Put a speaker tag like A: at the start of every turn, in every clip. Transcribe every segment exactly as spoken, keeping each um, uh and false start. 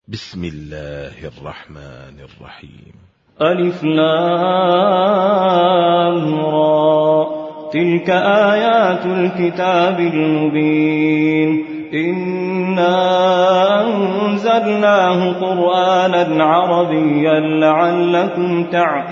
A: بسم الله الرحمن الرحيم.
B: ألف لام را، تلك آيات الكتاب المبين. إنا أنزلناه قرآنا عربيا لعلكم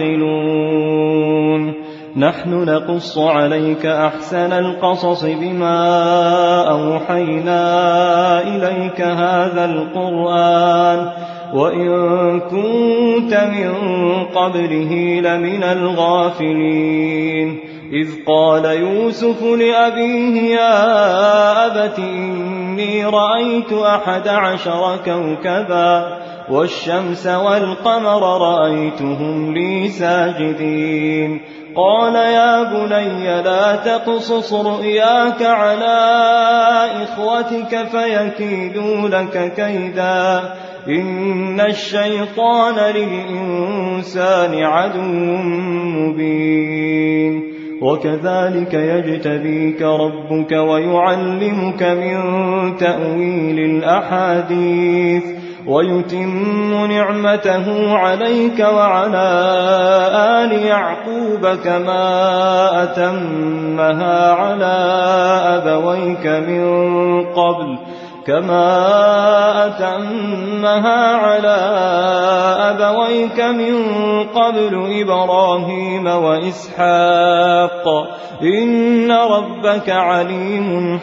B: تعقلون. نحن نقص عليك أحسن القصص بما أوحينا إليك هذا القرآن وإن كنت من قبله لمن الغافلين. إذ قال يوسف لأبيه يا أبت إني رأيت أحد عشر كوكبا والشمس والقمر رأيتهم لي ساجدين. قال يا بني لا تقصص رؤياك على إخوتك فيكيدوا لك كيدا إن الشيطان للإنسان عدو مبين. وكذلك يجتبيك ربك ويعلمك من تأويل الأحاديث ويتم نعمته عليك وعلى آل يعقوب كما أتمها على أبويك من قبل كما أتمها على أبويك من قبل إبراهيم وإسحاق إن ربك عليم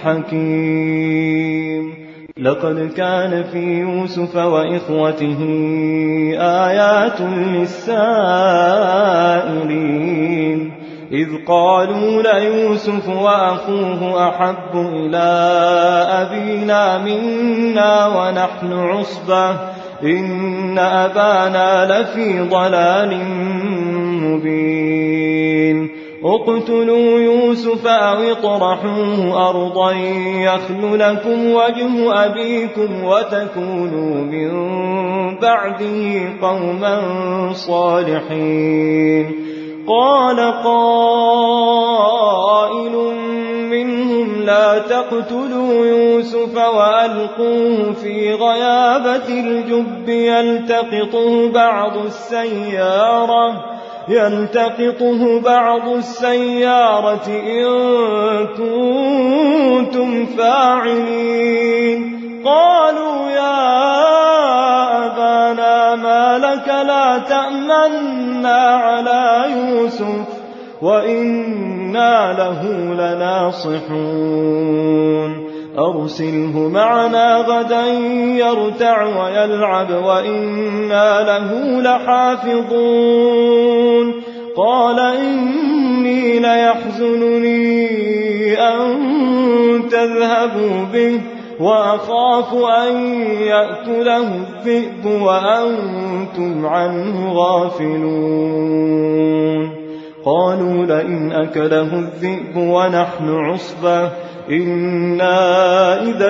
B: حكيم. لقد كان في يوسف وإخوته آيات للسائلين إذ قالوا ليوسف وأخوه أحب إلى أبينا منا ونحن عصبة إن أبانا لفي ضلال مبين. اقتلوا يوسف أو اطرحوه أرضا يخل لكم وجه أبيكم وتكونوا من بعده قوما صالحين. قال قائل منهم لا تقتلوا يوسف وألقوه في غيابة الجب يلتقطه بعض السيارة يلتقطه بعض السيارة إن كنتم فاعلين. قالوا يا أبانا ما لك لا تأمنا على يوسف وإنا له لناصحون. أرسله معنا غدا يرتع ويلعب وإنا له لحافظون. قال إني ليحزنني أن تذهبوا به وأخاف أن يأكله الذئب وأنتم عنه غافلون. قالوا لئن أكله الذئب ونحن عصبة إنا إذا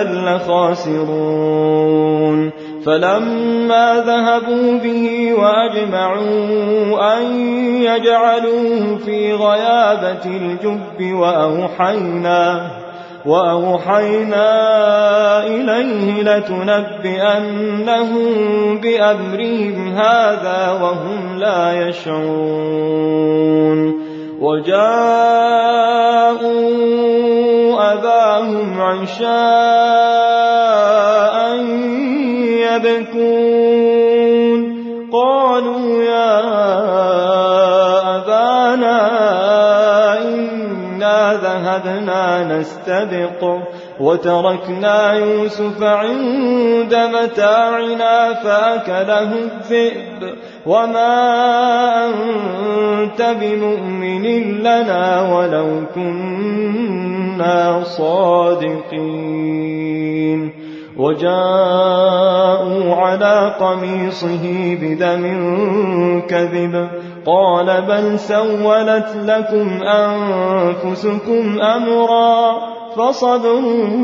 B: لخاسرون. فلما ذهبوا به وأجمعوا أن يجعلوه في غيابة الجب وأوحينا وأوحينا إليه لتنبئنهم بأمرهم هذا وهم لا يشعرون. وجاءوا أباهم عشاء يبكون. قالوا يا أبانا إنا ذهبنا نستبق وتركنا يوسف عند متاعنا فأكله الذئب وما أنت بمؤمن لنا ولو كنا صادقين. وجاءوا على قميصه بدم كذب قال بل سولت لكم أنفسكم أمرا فصبر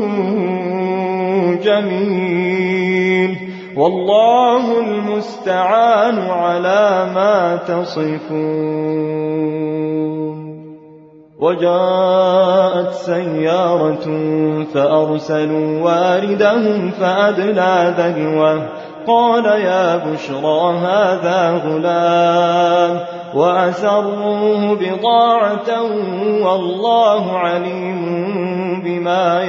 B: جميل والله المستعان على ما تصفون. وجاءت سيارة فأرسلوا واردهم فأدلى دلوه قال يا بشرى هذا غلام وأسروه بضاعة والله عليم بما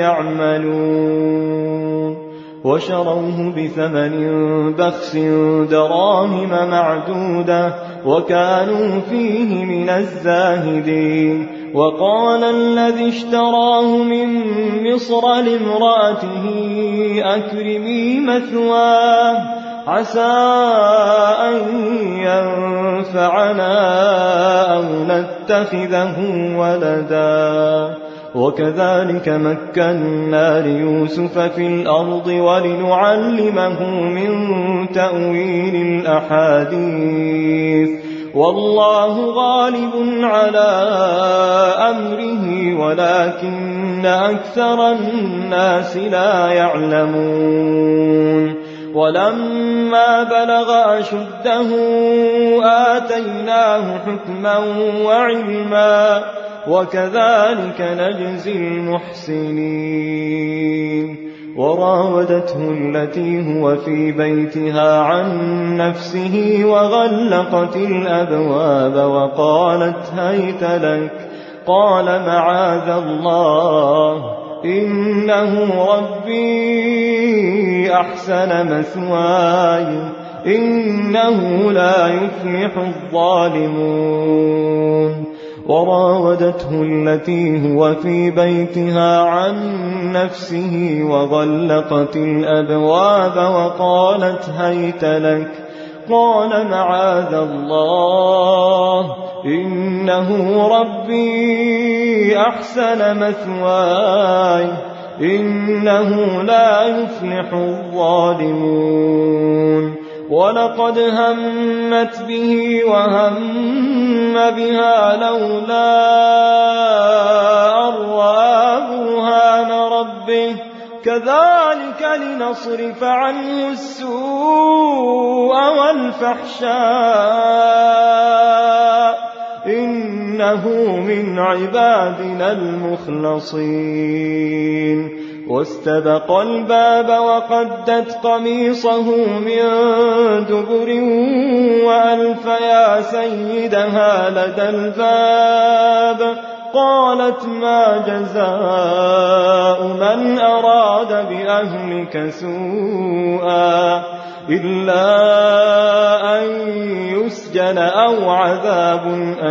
B: يعملون وشروه بثمن بخس دراهم معدودة وكانوا فيه من الزاهدين وقال الذي اشتراه من مصر لامرأته أكرمي مثواه عسى أن ينفعنا أو نتخذه ولدا وكذلك مكنا ليوسف في الأرض ولنعلمه من تأويل الأحاديث والله غالب على أمره ولكن أكثر الناس لا يعلمون ولما بلغ أشده آتيناه حكما وعلما وكذلك نجزي المحسنين وراودته التي هو في بيتها عن نفسه وغلقت الأبواب وقالت هيت لك قال معاذ الله إنه ربي أحسن مثواي إنه لا يفلح الظالمون وراودته التي هو في بيتها عن نفسه وغلقت الأبواب وقالت هيت لك قال معاذ الله إنه ربي أحسن مثواي إنه لا يفلح الظالمون ولقد همت به وهم بها لولا أن رأى برهان ربه كذلك لنصرف عنه السوء والفحشاء إنه من عبادنا المخلصين واستبق الباب وقدت قميصه من دبر وألف يا سيدها لدى الباب قالت ما جزاء من أراد بأهلك سوءا إلا أن يسجن أو عذاب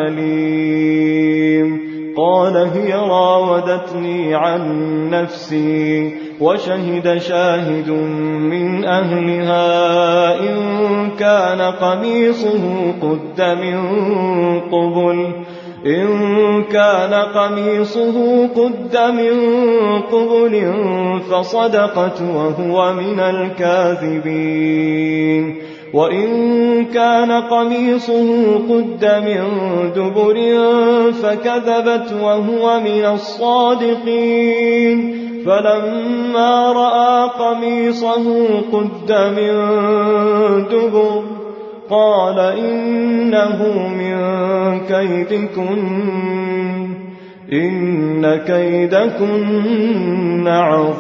B: أليم قال هي راودتني عن نفسي وشهد شاهد من أهلها إن كان قميصه قد من قبل إن كان قميصه قد من قبل فصدقت وهو من الكاذبين وإن كان قميصه قد من دبر فكذبت وهو من الصادقين فلما رأى قميصه قد من دبر قال إنه من كيدكن إن كيدكن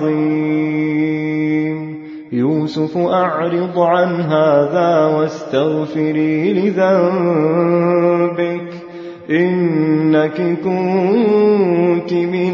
B: عظيم يوسف أعرض عن هذا واستغفري لذنبك إنك كنت من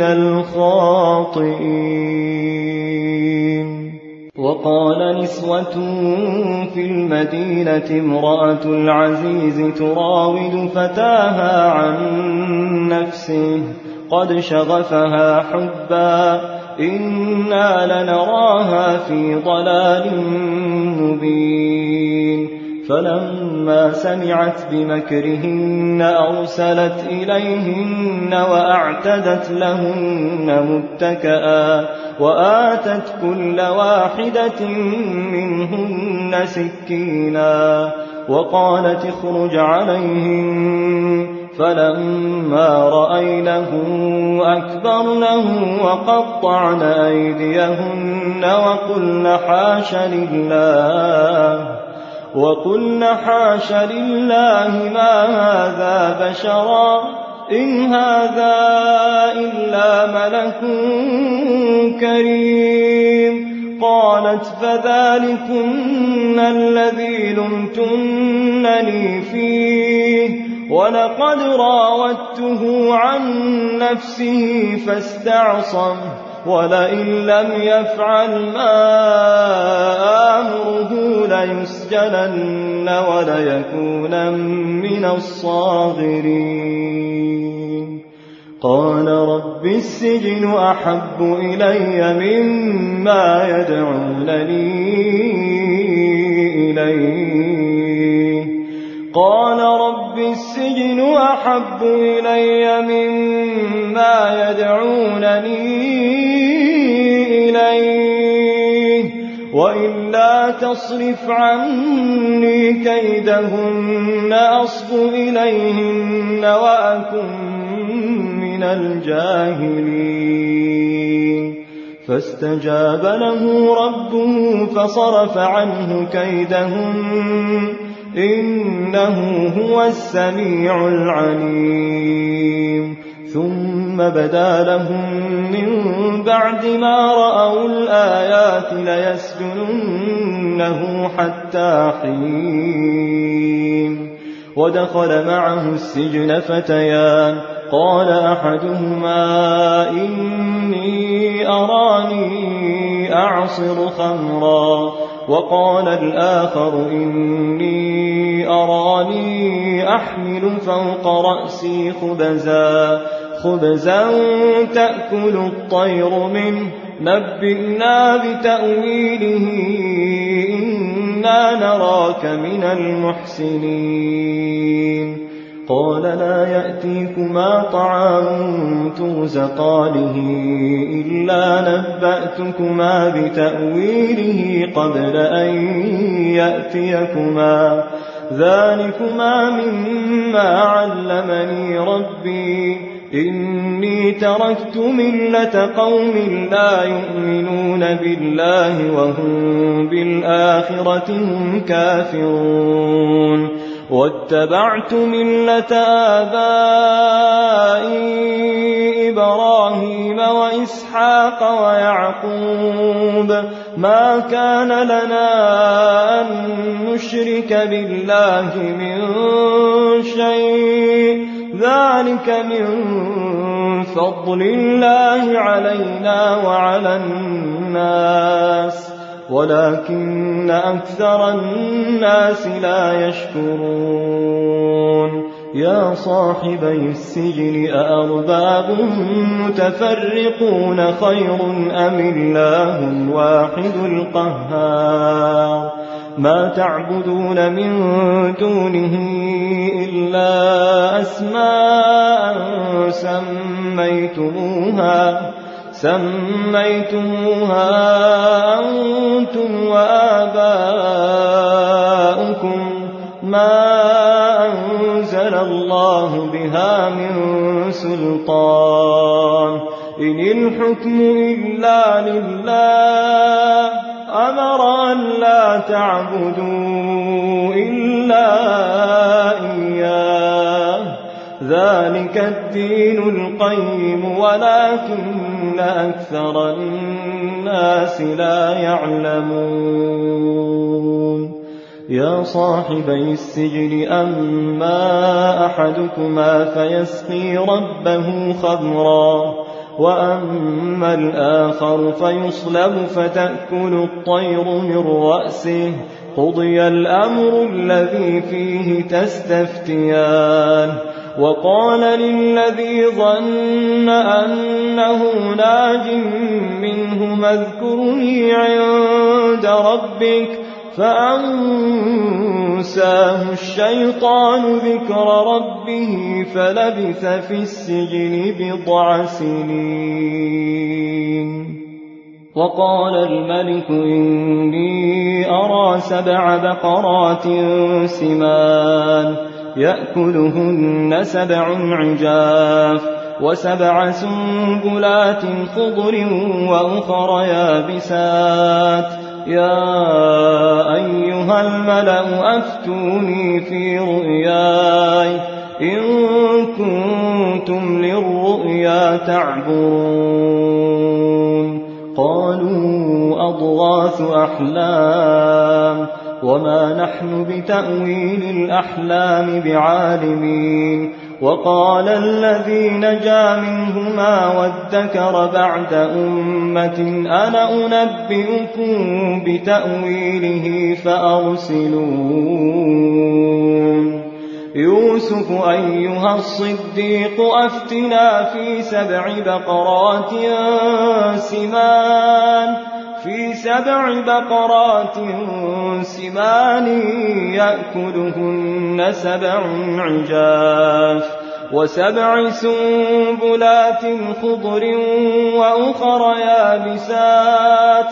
B: الخاطئين وقال نسوة في المدينة امرأة العزيز تراود فتاها عن نفسه قد شغفها حبا إنا لنراها في ضلال مبين فلما سمعت بمكرهن أرسلت إليهن وأعتدت لهن متكئا وآتت كل واحدة منهن سكينا وقالت اخرج عليهن فلما رأينه أكبرنه وقطعن أيديهن وقلن حاش لله وقلن حاش لله ما هذا بشرا إن هذا إلا ملك كريم قالت فذلكن الذي لمتنني فيه ولقد راودته عن نفسه فاستعصم ولئن لم يفعل ما آمره ليسجنن وليكونن من الصاغرين. قال رب السجن أحب إلي مما يدعونني إليه قال رب السجن أحب إلي مما يدعونني إليه وإلا تصرف عني كيدهن أصب إليهن وأكن من الجاهلين. فاستجاب له ربه فصرف عنه كيدهن إنه هو السميع العليم. ثم بدا لهم من بعد ما رأوا الآيات ليسجننه حتى حين. ودخل معه السجن فتيان قال أحدهما إني أراني أعصر خمرا وقال الآخر إني أراني أحمل فوق رأسي خبزا خبزا تأكل الطير منه نبئنا بتأويله إنا نراك من المحسنين. قال لا يأتيكما طعام ترزقانه إلا نبأتكما بتأويله قبل أن يأتيكما ذلكما مما علمني ربي إني تركت ملة قوم لا يؤمنون بالله وهم بالآخرة هم كافرون واتبعت ملة آبائي إبراهيم وإسحاق ويعقوب ما كان لنا أن نشرك بالله من شيء ذلك من فضل الله علينا وعلى الناس ولكن أكثر الناس لا يشكرون. يا صاحبي السجن أأرباب متفرقون خير أم الله الواحد القهار ما تعبدون من دونه إلا أسماء سميتموها سميتموها أنتم وآباؤكم ما أنزل الله بها من سلطان إن الحكم إلا لله أمر أن لا تعبدوا إلا إياه ذلك الدين القيم ولكن أكثر الناس لا يعلمون. يا صاحبي السجن أما أحدكما فيسقي ربه خمرا وأما الآخر فيصلب فتأكل الطير من رأسه قضي الأمر الذي فيه تستفتيان. وقال للذي ظن أنه ناج منهما اذكرني عند ربك فأنساه الشيطان ذكر ربه فلبث في السجن بضع سنين. وقال الملك إني أرى سبع بقرات سمان يأكلهن سبع عجاف وسبع سنبلات خضر وأخر يابسات يا أيها الملأ أفتوني في رؤياي إن كنتم للرؤيا تعبرون. قالوا أضغاث أحلام وما نحن بتأويل الأحلام بعالمين. وقال الذي نجا منهما وادكر بعد أمة أنا أنبئكم بتأويله فأرسلون. يوسف أيها الصديق أفتنا في سبع بقرات سمان في سبع بقرات سمان يأكلهن سبع عجاف وسبع سنبلات خضر وأخر يابسات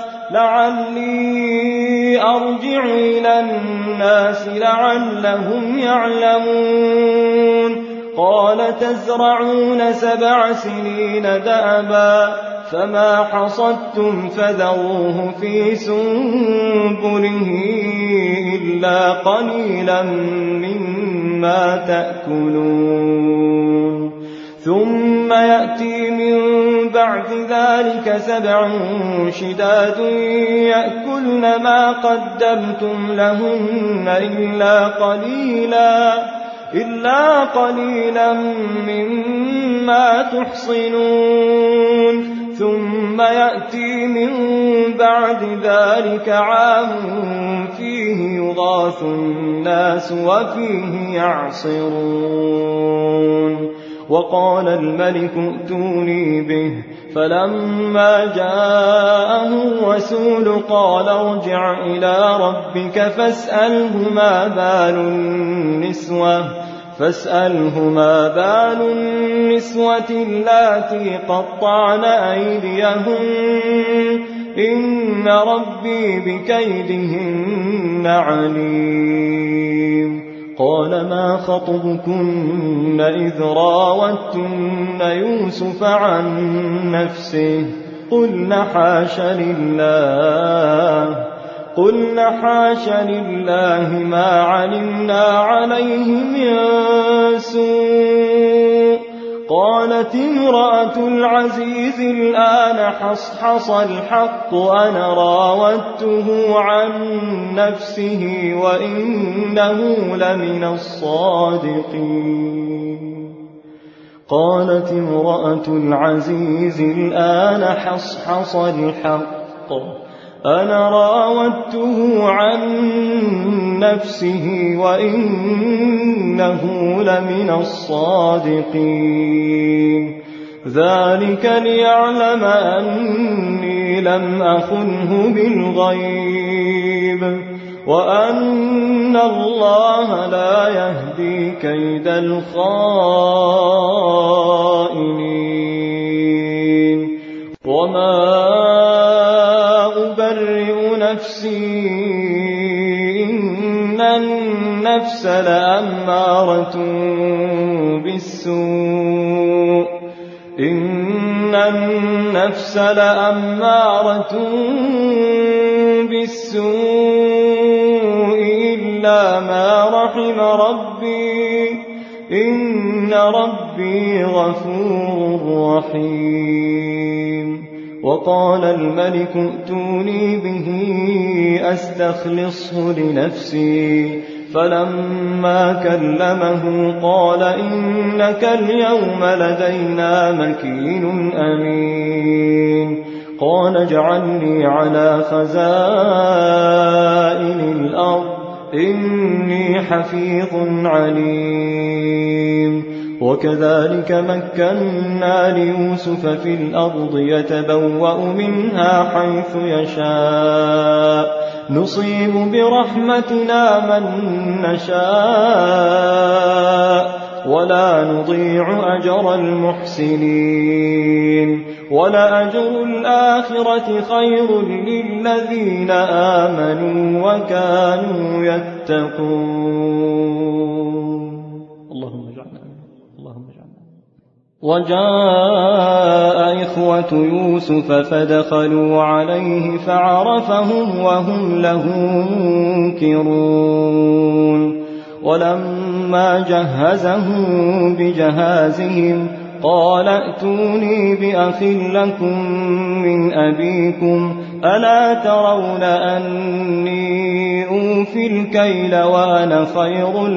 B: لعلي أرجع إلى الناس لعلهم يعلمون. قال تزرعون سبع سنين دأبا فما حصدتم فذروه في سنبله إلا قليلا مما تأكلون. ثم يأتي من بعد ذلك سبع شداد يأكلن ما قدمتم لهن إلا قليلا إلا قليلا مما تحصنون. ثم يأتي من بعد ذلك عام فيه يغاث الناس وفيه يعصرون. وقال الملك ائتوني به فلما جاءه الرسول قال ارجع إلى ربك فاسأله ما بال النسوة فاسأله ما بال النسوة اللاتي قطعن أيديهن إن ربي بكيدهن عليم. قال ما خطبكن إذ راوتن يوسف عن نفسه قلن حاش لله قلن حاش لله ما علمنا عليه من سوء. قالت امرأة العزيز الآن حصحص الحق أنا راودته عن نفسه وإنه لمن الصادقين. قالت امرأة العزيز الآن حصحص الحق أنا راودته عن نفسه وإنه لمن الصادقين. ذلك ليعلم أني لم أخنه بالغيب وأن الله لا يهدي كيد الخائنين. وما أبرئ نفسي إن النفس لأمارة بالسوء إن النفس لأمارة بالسوء إلا ما رحم ربي إن ربي غفور رحيم. وقال الملك ائتوني به أستخلصه لنفسي فلما كلمه قال إنك اليوم لدينا مكين أمين. قال اجعلني على خزائن الأرض إني حفيظ عليم. وكذلك مكنا ليوسف في الأرض يتبوأ منها حيث يشاء نصيب برحمتنا من نشاء ولا نضيع أجر المحسنين. ولأجر الآخرة خير للذين آمنوا وكانوا يتقون. اللهم اجعلنا اللهم اجعلنا. وجاء إخوة يوسف فدخلوا عليه فعرفهم وهم له منكرون. ولما جهزهم بجهازهم قال ائتوني بأخ لكم من أبيكم ألا ترون أني أوفي الكيل وأنا خير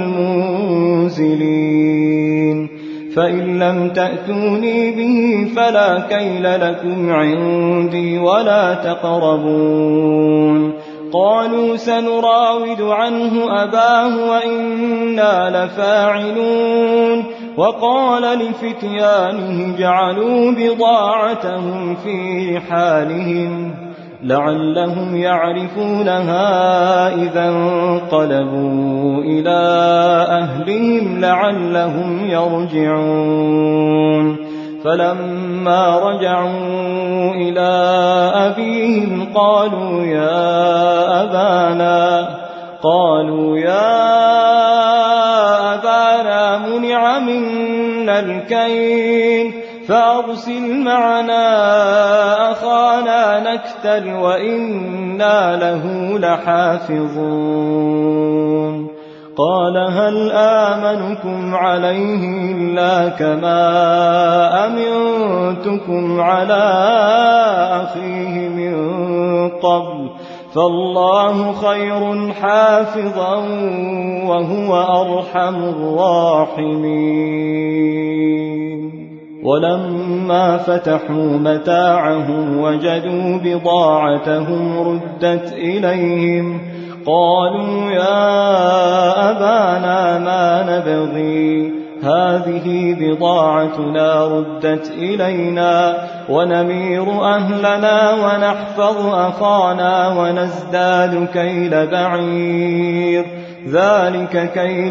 B: المنزلين فإن لم تأتوني به فلا كيل لكم عندي ولا تقربون قالوا سنراود عنه أباه وإنا لفاعلون وقال لفتيانه جعلوا بضاعتهم في حالهم لعلهم يعرفونها إذا انقلبوا إلى أهلهم لعلهم يرجعون فلما رجعوا إلى أبيهم قالوا يا أبانا قالوا يا أبانا منع منا الكيل فأرسل معنا أخانا نكتل وإنا له لحافظون قال هل آمنكم عليه إلا كما أمنتكم على أخيه من قبل فالله خير حافظا وهو أرحم الراحمين ولما فتحوا متاعهم وجدوا بضاعتهم ردت إليهم قالوا يا أبانا ما نبغي هذه بضاعتنا ردت إلينا ونمير أهلنا ونحفظ أخانا ونزداد كيل بعير ذلك كيل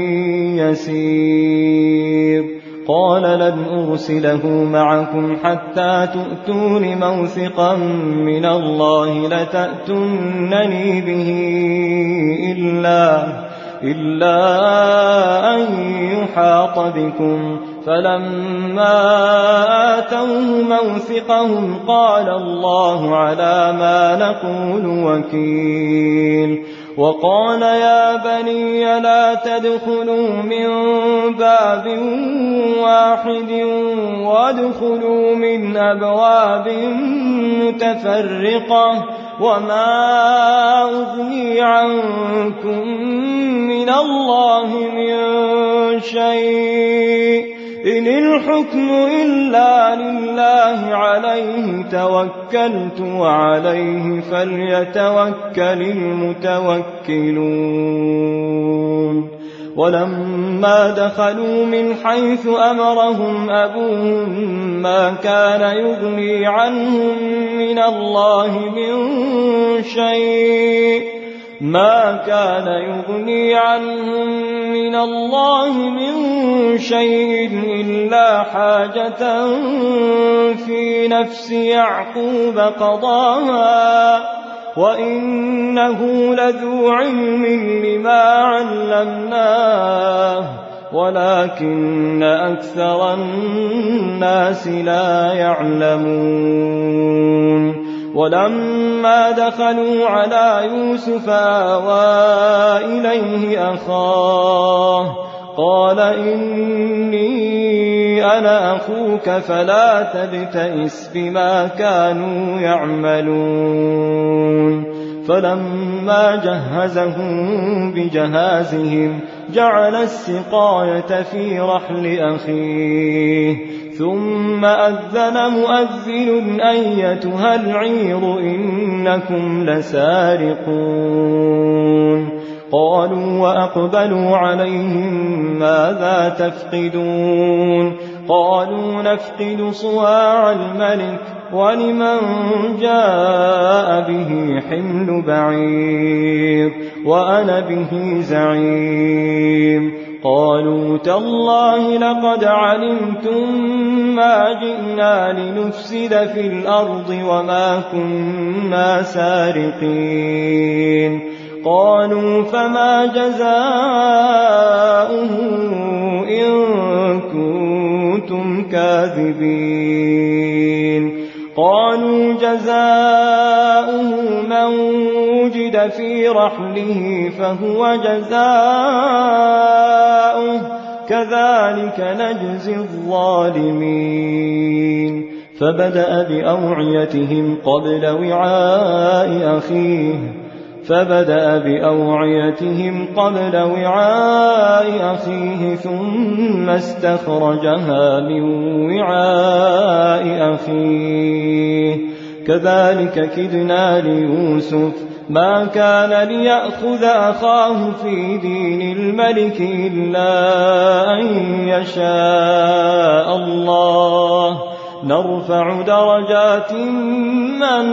B: يسير قال لن أرسله معكم حتى تؤتون موثقا من الله لتأتونني به إلا, إلا أن يحاط بكم فلما آتوه موثقهم قال الله على ما نقول وكيل وقال يا بني لا تدخلوا من باب واحد وادخلوا من أبواب متفرقة وما أغني عنكم من الله من شيء إن الحكم إلا لله عليه توكلت وعليه فليتوكل المتوكلون ولما دخلوا من حيث أمرهم أبوهم ما كان يغني عنهم من الله من شيء ما كان يغني عنهم من الله من شيء إلا حاجة في نفس يعقوب قضاها وإنه لذو علم لما علمناه ولكن أكثر الناس لا يعلمون ولما دخلوا على يوسف آوى إليه أخاه قال إني أنا أخوك فلا تبتئس بما كانوا يعملون فلما جهزهم بجهازهم جعل السقاية في رحل أخيه ثم أذن مؤذن أيتها العير إنكم لسارقون قالوا وأقبلوا عليهم ماذا تفقدون قالوا نفقد صواع الملك ولمن جاء به حمل بعير وأنا به زعيم قالوا تالله لقد علمتم ما جئنا لنفسد في الأرض وما كنا سارقين قالوا فما جزاؤه إن كنتم كاذبين قالوا جزاؤه من وجد في رحله فهو جزاؤه كذلك نجزي الظالمين فبدأ بأوعيتهم قبل وعاء أخيه فبدأ بأوعيتهم قبل وعاء أخيه ثم استخرجها من وعاء أخيه كذلك كدنا ليوسف ما كان ليأخذ أخاه في دين الملك إلا أن يشاء الله نرفع درجات من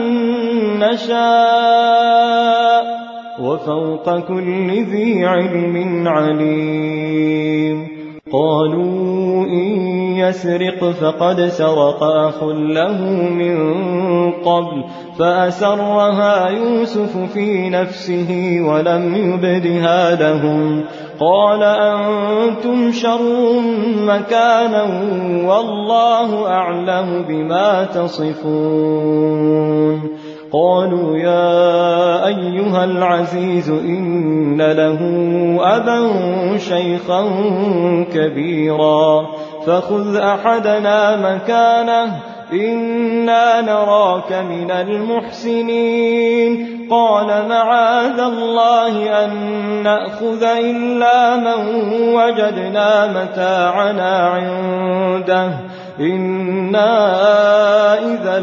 B: نشاء وفوق كل ذي علم عليم قالوا إن يسرق فقد سرق أخ له من قبل فأسرها يوسف في نفسه ولم يبدها لهم قال أنتم شر مكانا والله أعلم بما تصفون قالوا يا أيها العزيز إن له أبا شيخا كبيرا فخذ أحدنا مكانه إنا نراك من المحسنين قال معاذ الله أن نأخذ إلا من وجدنا متاعنا عنده إنا إذا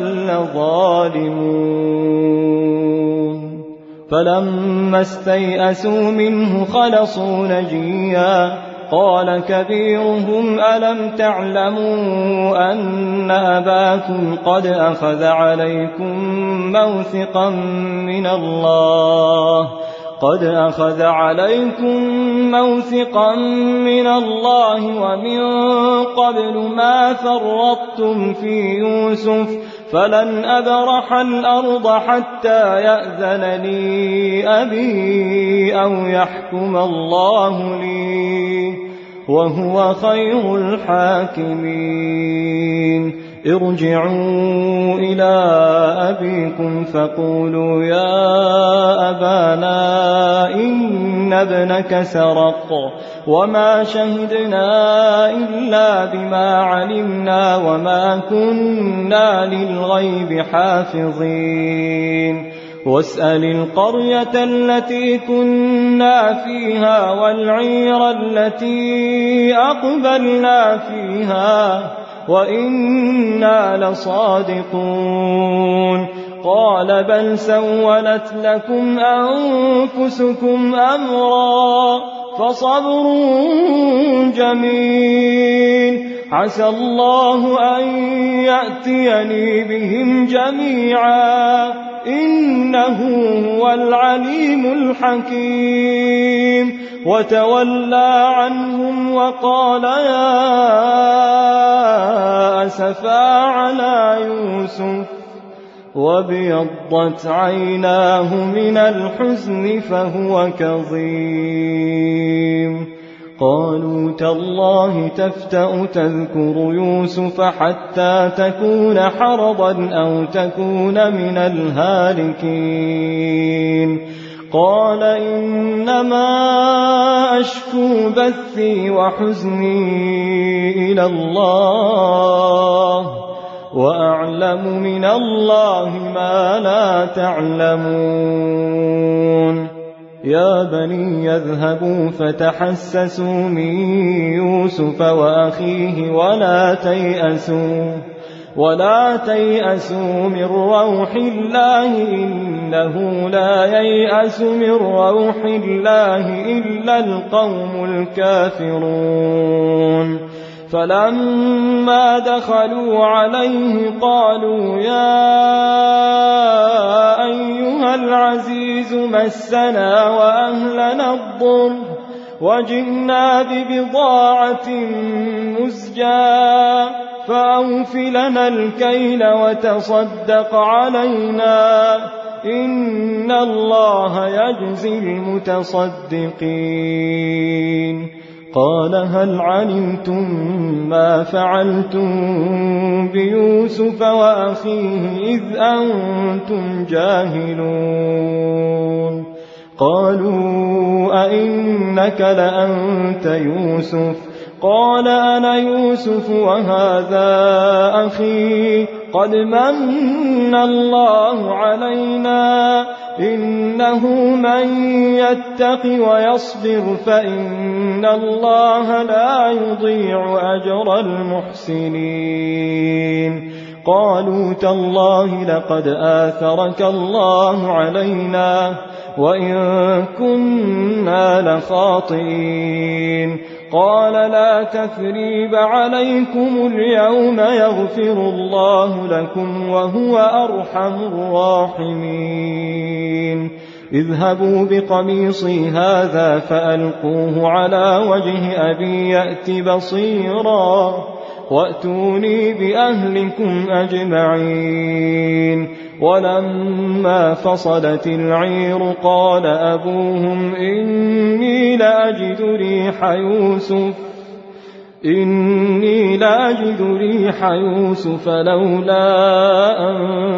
B: لظالمون فلما استيئسوا منه خلصوا نجيا قال كبيرهم ألم تعلموا أن أباكم قد أخذ عليكم موثقا من الله قد أخذ عليكم موثقا من الله ومن قبل ما فرطتم في يوسف فلن أبرح الأرض حتى يأذن لي أبي أو يحكم الله لي وهو خير الحاكمين ارجعوا إلى أبيكم فقولوا يا أبانا إن ابنك سرق وما شهدنا إلا بما علمنا وما كنا للغيب حافظين واسأل القرية التي كنا فيها والعير التي أقبلنا فيها وإنا لصادقون قال بل سولت لكم أنفسكم أمرا فصبر جميل عسى الله أن يأتيني بهم جميعا إنه هو العليم الحكيم وتولى عنهم وقال يا أسفا على يوسف وابيضت عيناه من الحزن فهو كظيم قالوا تالله تفتأ تذكر يوسف حتى تكون حرضا أو تكون من الهالكين قال إنما أشكو بثي وحزني إلى الله وأعلم من الله ما لا تعلمون يا بني يذهبوا فتحسسوا من يوسف وأخيه ولا تيأسوا ولا تيأسوا من روح الله إنه لا ييأس من روح الله إلا القوم الكافرون فلما دخلوا عليه قالوا يا أيها العزيز مسنا وأهلنا الضر وجئنا ببضاعة مزجاة فأوف لنا الكيل وتصدق علينا إن الله يجزي المتصدقين قال هل علمتم ما فعلتم بيوسف وأخيه إذ أنتم جاهلون قالوا أئنك لأنت يوسف قال أنا يوسف وهذا أخي قد من الله علينا إنه من يتق ويصبر فإن الله لا يضيع أجر المحسنين قالوا تالله لقد آثرك الله علينا وإن كنا لخاطئين قال لا تثريب عليكم اليوم يغفر الله لكم وهو أرحم الراحمين اذهبوا بقميصي هذا فألقوه على وجه أبي يأت بصيرا وأتوني بأهلكم أجمعين ولما فصلت العير قال أبوهم إني لأجد ريح يوسف إني لأجد ريح يوسف لولا أن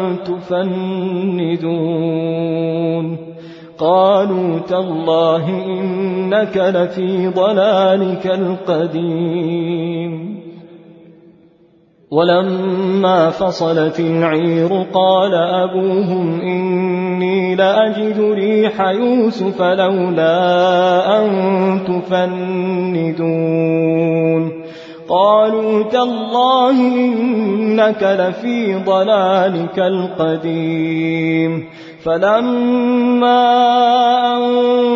B: تفندون قالوا تالله إنك لفي ضلالك القديم ولما فصلت العير قال أبوهم إني لأجد ريح يوسف لولا أن تفندون قالوا تالله إنك لفي ضلالك القديم فلما أن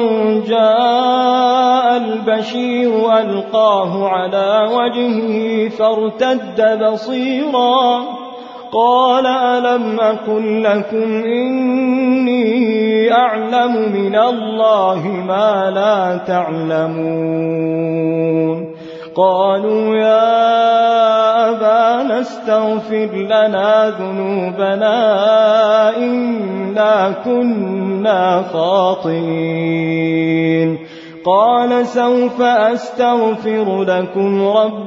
B: جاء البشير ألقاه على وجهه فارتد بصيرا قال ألم أقل لكم إني أعلم من الله ما لا تعلمون قالوا يا أبانا استغفر لنا ذنوبنا إنا كنا خاطئين قال سوف أستغفر لكم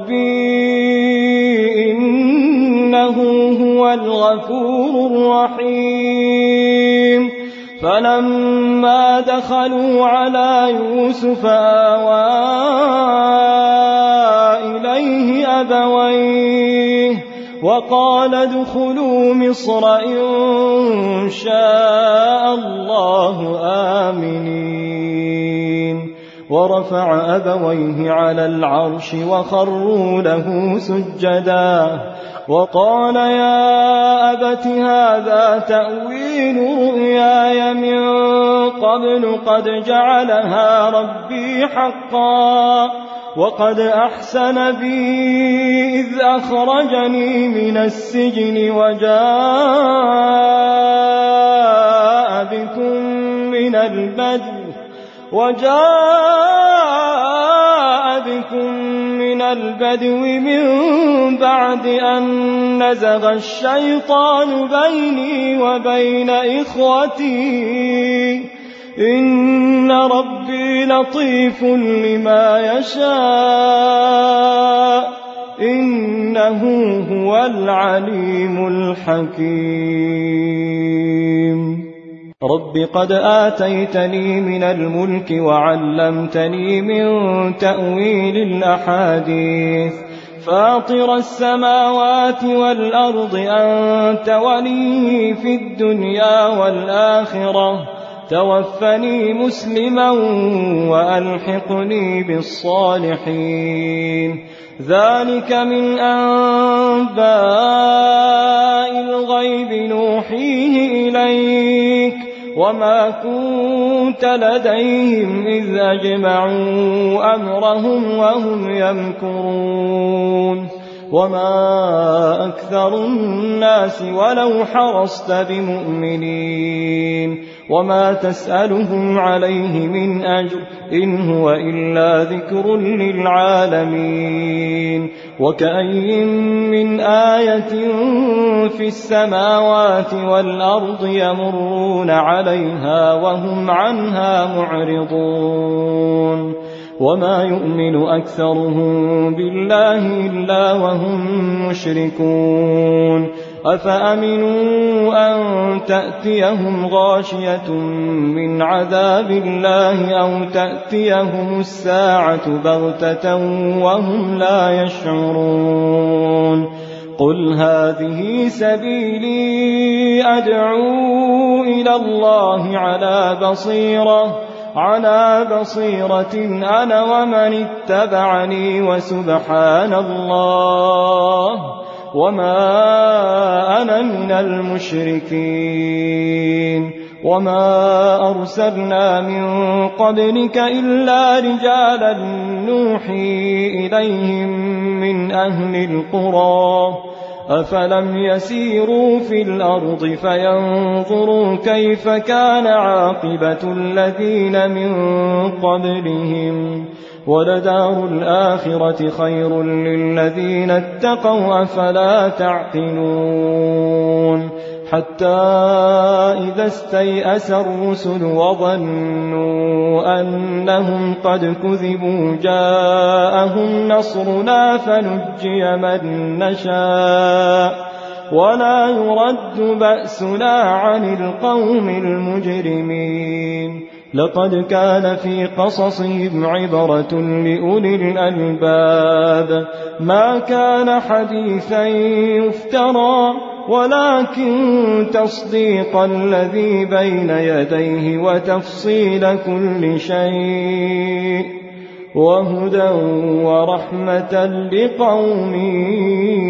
B: ربي إنه هو الغفور الرحيم فلما دخلوا على يوسف آوى إليه أبويه وقال ادخلوا مصر إن شاء الله آمنين ورفع أبويه على العرش وخروا له سجدا وقال يا أبت هذا تأويل رؤياي من قبل قد جعلها ربي حقا وقد أحسن بي إذ أخرجني من السجن وجاء بكم من البدو وجاء بكم من البدو من بعد أن نزغ الشيطان بيني وبين إخوتي إن ربي لطيف لما يشاء إنه هو العليم الحكيم رب قد آتيتني من الملك وعلمتني من تأويل الأحاديث فاطر السماوات والأرض أنت ولي في الدنيا والآخرة توفني مسلما وألحقني بالصالحين ذلك من أنباء الغيب نوحيه إليك وما كنت لديهم إذ أجمعوا أمرهم وهم يمكرون وما أكثر الناس ولو حرصت بمؤمنين وما تسألهم عليه من أجر إن هو إلا ذكر للعالمين وكأي من آية في السماوات والأرض يمرون عليها وهم عنها معرضون وما يؤمن أكثرهم بالله إلا وهم مشركون أفأمنوا أن تأتيهم غاشية من عذاب الله أو تأتيهم الساعة بغتة وهم لا يشعرون قل هذه سبيلي أدعو إلى الله على بصيرة على بصيرة أنا ومن اتبعني وسبحان الله وما أنا من المشركين وما أرسلنا من قبلك إلا رجالا نوحي إليهم من أهل القرى أفلم يسيروا في الأرض فينظروا كيف كان عاقبة الذين من قبلهم ولدار الآخرة خير للذين اتقوا أفلا تعقلون حتى إذا استيأس الرسل وظنوا أنهم قد كذبوا جاءهم نصرنا فنجي من نشاء ولا يرد بأسنا عن القوم المجرمين لقد كان في قصصهم عبرة لأولي الألباب ما كان حديثا يفترى ولكن تصديق الذي بين يديه وتفصيل كل شيء وهدى ورحمة لقوم